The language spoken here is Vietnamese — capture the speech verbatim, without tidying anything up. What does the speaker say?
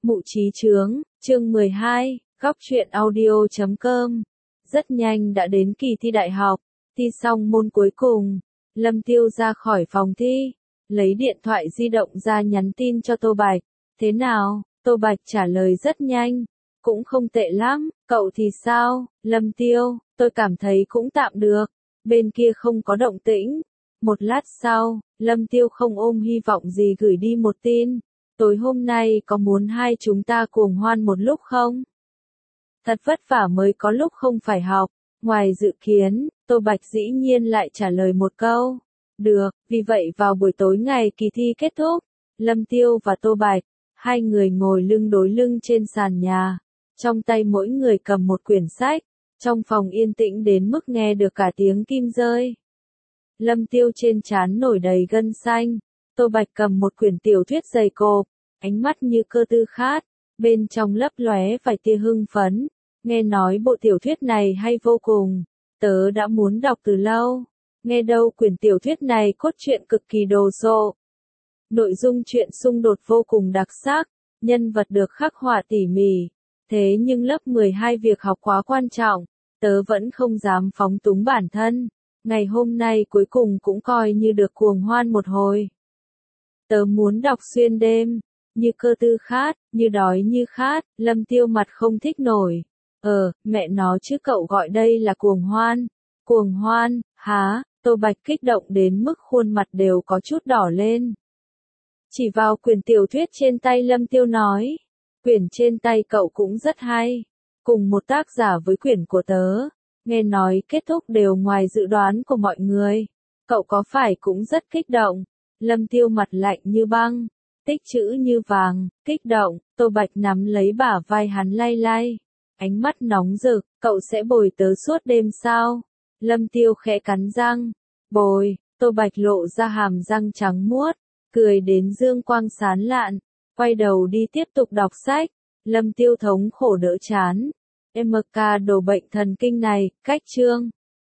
Mụ trí chướng, chương mười hai, góc truyện audio chấm com. Rất nhanh đã đến kỳ thi đại học, thi xong môn cuối cùng, Lâm Tiêu ra khỏi phòng thi, lấy điện thoại di động ra nhắn tin cho Tô Bạch. Thế nào? Tô Bạch trả lời rất nhanh, cũng không tệ lắm, cậu thì sao? Lâm Tiêu, tôi cảm thấy cũng tạm được, bên kia không có động tĩnh. Một lát sau, Lâm Tiêu không ôm hy vọng gì gửi đi một tin. Tối hôm nay có muốn hai chúng ta cuồng hoan một lúc không? Thật vất vả mới có lúc không phải học. Ngoài dự kiến, Tô Bạch dĩ nhiên lại trả lời một câu. Được, vì vậy vào buổi tối ngày kỳ thi kết thúc, Lâm Tiêu và Tô Bạch, hai người ngồi lưng đối lưng trên sàn nhà. Trong tay mỗi người cầm một quyển sách, trong phòng yên tĩnh đến mức nghe được cả tiếng kim rơi. Lâm Tiêu trên trán nổi đầy gân xanh, Tô Bạch cầm một quyển tiểu thuyết dày cộp, ánh mắt như cơ tư khát, bên trong lấp lóe vài tia hưng phấn. Nghe nói bộ tiểu thuyết này hay vô cùng, tớ đã muốn đọc từ lâu. Nghe đâu quyển tiểu thuyết này cốt truyện cực kỳ đồ sộ. Nội dung truyện xung đột vô cùng đặc sắc, nhân vật được khắc họa tỉ mỉ. Thế nhưng lớp mười hai việc học quá quan trọng, tớ vẫn không dám phóng túng bản thân. Ngày hôm nay cuối cùng cũng coi như được cuồng hoan một hồi. Tớ muốn đọc xuyên đêm, như cơ tư khát, như đói như khát. Lâm Tiêu mặt không thích nổi. Ờ, mẹ nó chứ cậu gọi đây là cuồng hoan. Cuồng hoan, há, Tô Bạch kích động đến mức khuôn mặt đều có chút đỏ lên. Chỉ vào quyển tiểu thuyết trên tay Lâm Tiêu nói. Quyển trên tay cậu cũng rất hay. Cùng một tác giả với quyển của tớ. Nghe nói kết thúc đều ngoài dự đoán của mọi người. Cậu có phải cũng rất kích động? Lâm Tiêu mặt lạnh như băng, tích chữ như vàng, kích động. Tô Bạch nắm lấy bả vai hắn lay lay, ánh mắt nóng rực. Cậu sẽ bồi tớ suốt đêm sao? Lâm Tiêu khẽ cắn răng. Bồi. Tô Bạch lộ ra hàm răng trắng muốt, cười đến dương quang sán lạn, quay đầu đi tiếp tục đọc sách. Lâm Tiêu thống khổ đỡ chán. em ca đồ bệnh thần kinh này, cách chương.